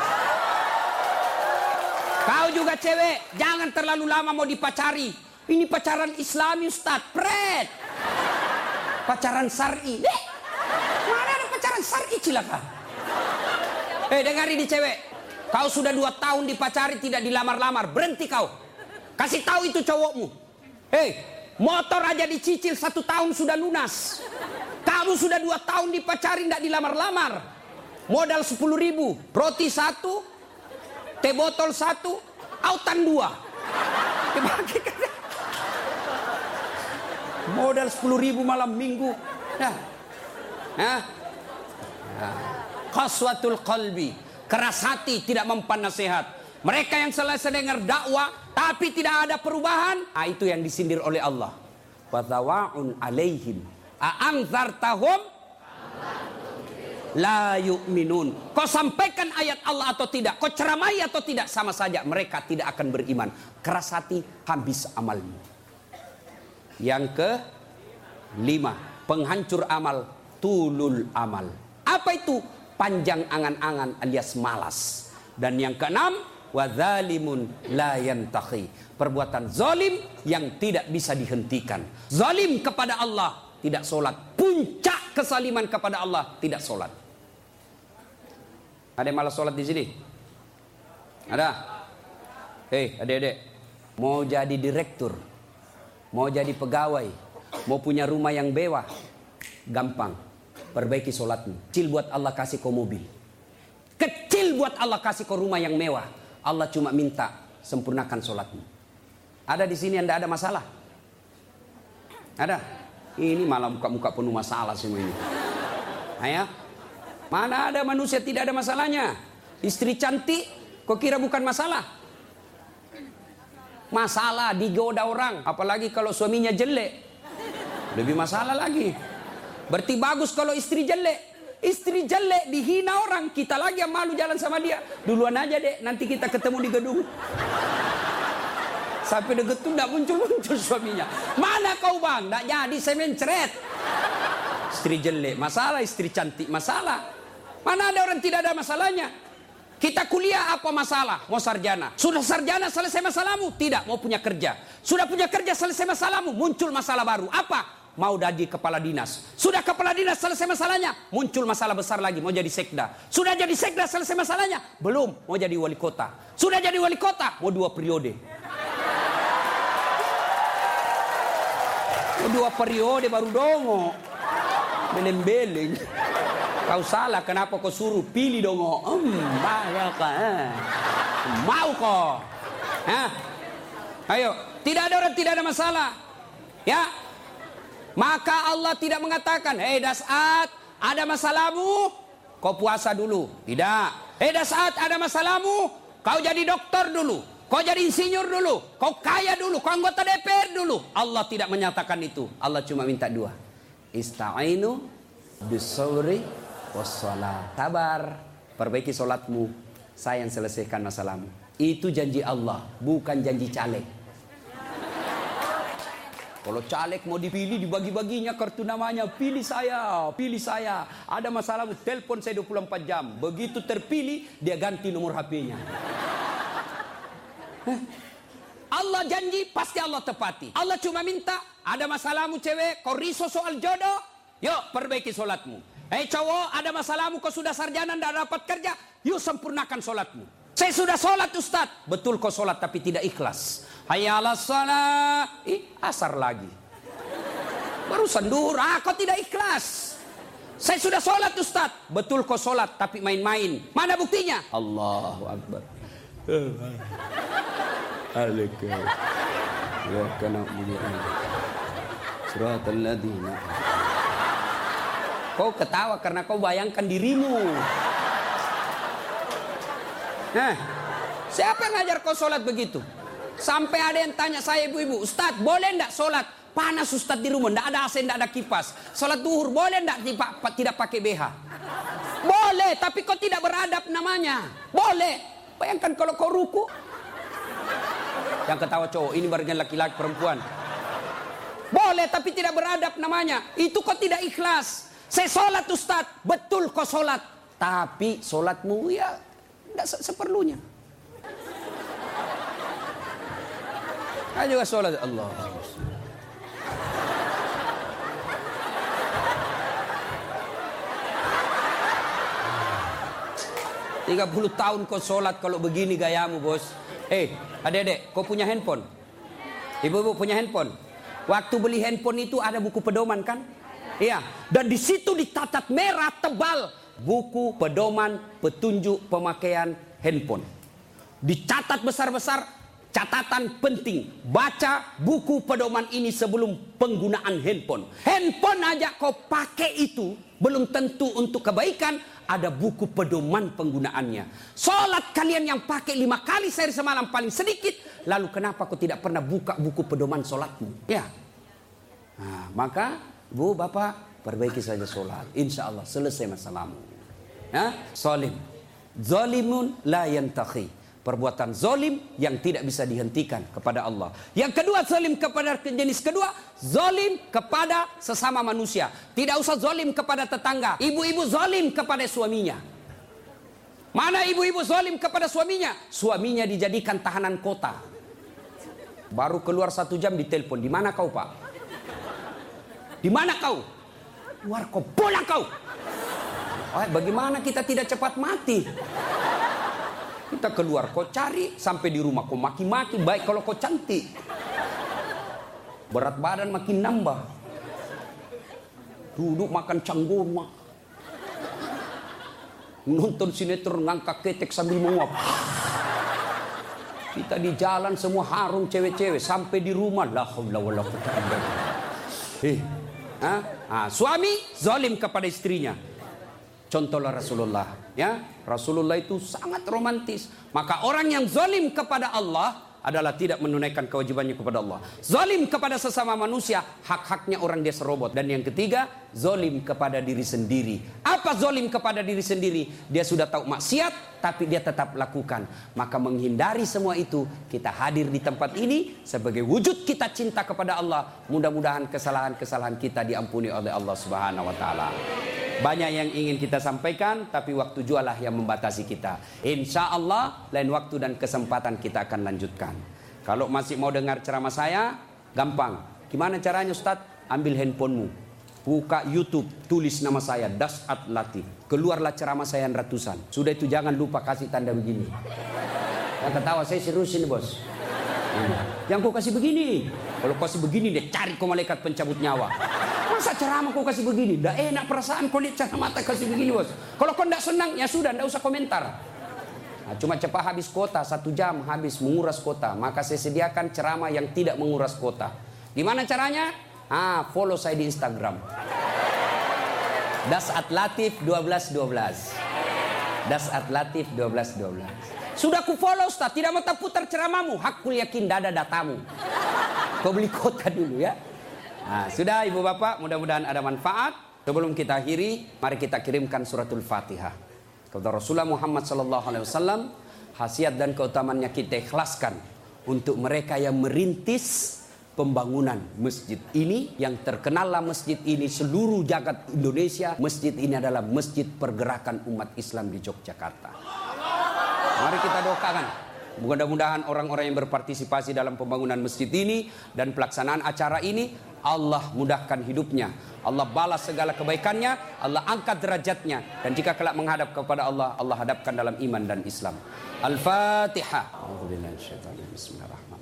Kau juga cewek, jangan terlalu lama mau dipacari. Ini pacaran Islami Ustaz, pret. Pacaran syar'i. Eh, mana ada pacaran syar'i cilaka? Eh, dengar ini cewek. Kau sudah dua tahun dipacari tidak dilamar-lamar, berhenti kau. Kasih tahu itu cowokmu. Hei, motor aja dicicil satu tahun sudah lunas. Kamu sudah dua tahun dipacari tidak dilamar-lamar. Modal sepuluh ribu, roti satu, teh botol satu, autan dua. Dibagikan. Modal sepuluh ribu malam minggu. Nah, nah. Qaswatul qalbi, keras hati, tidak mempan nasihat. Mereka yang selesai dengar dakwah tapi tidak ada perubahan, ah, itu yang disindir oleh Allah. Watawa'un alaihim a'anzartahum la yu'minun. Kau sampaikan ayat Allah atau tidak, kau ceramai atau tidak, sama saja mereka tidak akan beriman. Keras hati, habis amalmu. Yang ke lima, penghancur amal, tulul amal. Apa itu? Panjang angan-angan alias malas. Dan yang keenam, wadzalimun la yantahi, perbuatan zalim yang tidak bisa dihentikan. Zalim kepada Allah, tidak solat. Puncak kesaliman kepada Allah, tidak solat. Ada yang malas solat di sini? Ada? Hei adik-adik, mau jadi direktur, mau jadi pegawai, mau punya rumah yang mewah, gampang. Perbaiki solatmu. Kecil buat Allah kasih kau mobil. Kecil buat Allah kasih kau rumah yang mewah. Allah cuma minta sempurnakan solatmu. Ada di sini yang tidak ada masalah? Ada? Ini malah muka-muka penuh masalah semua ini. Ayah, mana ada manusia tidak ada masalahnya? Istri cantik, kau kira bukan masalah? Masalah digoda orang, apalagi kalau suaminya jelek, lebih masalah lagi. Berarti bagus kalau istri jelek. Istri jelek dihina orang, kita lagi yang malu jalan sama dia. Duluan aja deh, nanti kita ketemu di gedung. Sampai deket tuh tidak muncul-muncul suaminya. Mana kau bang? Tidak jadi, saya mencret. Istri jelek masalah, istri cantik masalah. Mana ada orang tidak ada masalahnya? Kita kuliah apa masalah? Mau sarjana. Sudah sarjana selesai masalahmu? Tidak, mau punya kerja. Sudah punya kerja selesai masalahmu? Muncul masalah baru. Apa? Mau jadi kepala dinas. Sudah kepala dinas selesai masalahnya, muncul masalah besar lagi, mau jadi sekda. Sudah jadi sekda selesai masalahnya, belum, mau jadi wali kota. Sudah jadi wali kota, mau dua periode. Mau dua periode baru dongo. Beleng-beleng. Kau salah, kenapa kau suruh pilih dongo? Hmm, bahaya kan. Mau kau. Hah? Ayo, tidak ada orang tidak ada masalah. Ya. Maka Allah tidak mengatakan, hei Das'at, ada masalahmu, kau puasa dulu. Tidak. Hei Das'at, ada masalahmu, kau jadi dokter dulu, kau jadi insinyur dulu, kau kaya dulu, kau anggota D P R dulu. Allah tidak menyatakan itu. Allah cuma minta dua. Ista'inu bisawri wassalat. Sabar, perbaiki solatmu, saya yang selesaikan masalahmu. Itu janji Allah, bukan janji caleg. Kalau caleg mau dipilih, dibagi-baginya kartu namanya. Pilih saya, pilih saya. Ada masalah, telepon saya dua puluh empat jam. Begitu terpilih, dia ganti nomor H P-nya. Allah janji, pasti Allah tepati. Allah cuma minta, ada masalahmu cewek, kau risau soal jodoh, yuk perbaiki solatmu. Hei cowok, ada masalahmu, kau sudah sarjana, tidak dapat kerja, yuk sempurnakan solatmu. Saya sudah solat Ustaz. Betul kau solat tapi tidak ikhlas. Hayya 'alas shalah. Ih, asar lagi. Barusan duhur, ah kau tidak ikhlas. Saya sudah sholat Ustaz. Betul kau sholat tapi main-main. Mana buktinya? Allahu Akbar. Alaikum. Ya kana mulia. Suratul ladina. Kau ketawa karena kau bayangkan dirimu. Nah, siapa yang ngajar kau sholat begitu? Sampai ada yang tanya saya ibu-ibu, Ustaz boleh enggak sholat? Panas Ustaz di rumah, enggak ada A C, enggak ada kipas. Sholat duhur boleh enggak tidak pakai B H? Boleh, tapi kau tidak beradab namanya. Boleh. Bayangkan kalau kau ruku. Yang ketawa cowok, ini barengan laki-laki perempuan. Boleh, tapi tidak beradab namanya. Itu kau tidak ikhlas. Saya sholat Ustaz, betul kau sholat. Tapi sholatmu ya tidak se seperlunya. Ayo sholat Allah. tiga puluh tahun kau sholat kalau begini gayamu bos. Eh adik-adik, kau punya handphone? Ibu-ibu punya handphone? Waktu beli handphone itu ada buku pedoman kan? Iya. Dan di situ dicatat merah tebal buku pedoman petunjuk pemakaian handphone. Dicatat besar-besar, catatan penting. Baca buku pedoman ini sebelum penggunaan handphone. Handphone aja kau pakai itu belum tentu untuk kebaikan. Ada buku pedoman penggunaannya. Sholat kalian yang pakai lima kali sehari semalam paling sedikit. Lalu kenapa kau tidak pernah buka buku pedoman sholatmu? Ya. Nah, maka bu, bapak perbaiki saja sholat. Insya Allah selesai masalahmu. Ya, zolim. Zolimun la yantakhi. Perbuatan zolim yang tidak bisa dihentikan kepada Allah. Yang kedua, zolim kepada jenis kedua, zolim kepada sesama manusia. Tidak usah zolim kepada tetangga. Ibu-ibu zolim kepada suaminya. Mana ibu-ibu zolim kepada suaminya? Suaminya dijadikan tahanan kota. Baru keluar satu jam ditelepon. Di mana kau pak? Di mana kau? Luar kau, bola kau. Oh, bagaimana kita tidak cepat mati? Kita keluar, kau cari sampai di rumah, kau maki-maki. Baik kalau kau cantik, berat badan makin nambah. Duduk makan canggurma, nonton sinetron ngangkat ketek sambil menguap. Kita di jalan semua harum cewek-cewek, sampai di rumah la haula wala quwwata illa billah. Eh, ah, ah, suami zalim kepada istrinya. Contohlah Rasulullah, ya. Rasulullah itu sangat romantis. Maka orang yang zalim kepada Allah adalah tidak menunaikan kewajibannya kepada Allah. Zalim kepada sesama manusia, hak-haknya orang dia serobot. Dan yang ketiga, zalim kepada diri sendiri. Apa zalim kepada diri sendiri? Dia sudah tahu maksiat, tapi dia tetap lakukan. Maka menghindari semua itu, kita hadir di tempat ini sebagai wujud kita cinta kepada Allah. Mudah-mudahan kesalahan-kesalahan kita diampuni oleh Allah Subhanahu wa taala. Banyak yang ingin kita sampaikan, tapi waktu jualah yang membatasi kita. Insya Allah lain waktu dan kesempatan kita akan lanjutkan. Kalau masih mau dengar ceramah saya, gampang. Gimana caranya Ustaz? Ambil handphonemu, buka YouTube, tulis nama saya Dasat Latif. Keluarlah ceramah saya yang ratusan. Sudah itu jangan lupa kasih tanda begini. Yang ketawa saya serius ini bos. Yang kau kasih begini. Kalau kau kasih begini dia cari kau malaikat pencabut nyawa. Masa ceramah kau kasih begini? Dah enak perasaan kau lihat ceramah mata kasih begini bos. Kalau kau tidak senang ya sudah, tidak usah komentar. Nah, cuma cepat habis kota, satu jam habis menguras kota. Maka saya sediakan ceramah yang tidak menguras kota. Gimana caranya? Ah, follow saya di Instagram. Dasat Latif dua belas dua belas. Dasat Latif dua belas dua belas. Sudah ku follow Ustaz, tidak mau tak putar ceramahmu. Hakul yakin dada datamu. Kau beli kota dulu ya. Nah, sudah ibu bapak, mudah-mudahan ada manfaat. Sebelum kita akhiri, mari kita kirimkan suratul Fatihah kepada Rasulullah Muhammad sallallahu alaihi wasallam. Khasiat dan keutamaannya kita ikhlaskan untuk mereka yang merintis pembangunan masjid ini. Yang terkenallah masjid ini seluruh jagat Indonesia. Masjid ini adalah masjid pergerakan umat Islam di Yogyakarta. Mari kita doakan. Mudah-mudahan orang-orang yang berpartisipasi dalam pembangunan masjid ini dan pelaksanaan acara ini, Allah mudahkan hidupnya. Allah balas segala kebaikannya. Allah angkat derajatnya. Dan jika kelak menghadap kepada Allah, Allah hadapkan dalam iman dan Islam. Al-Fatihah. Bismillahirrahmanirrahim.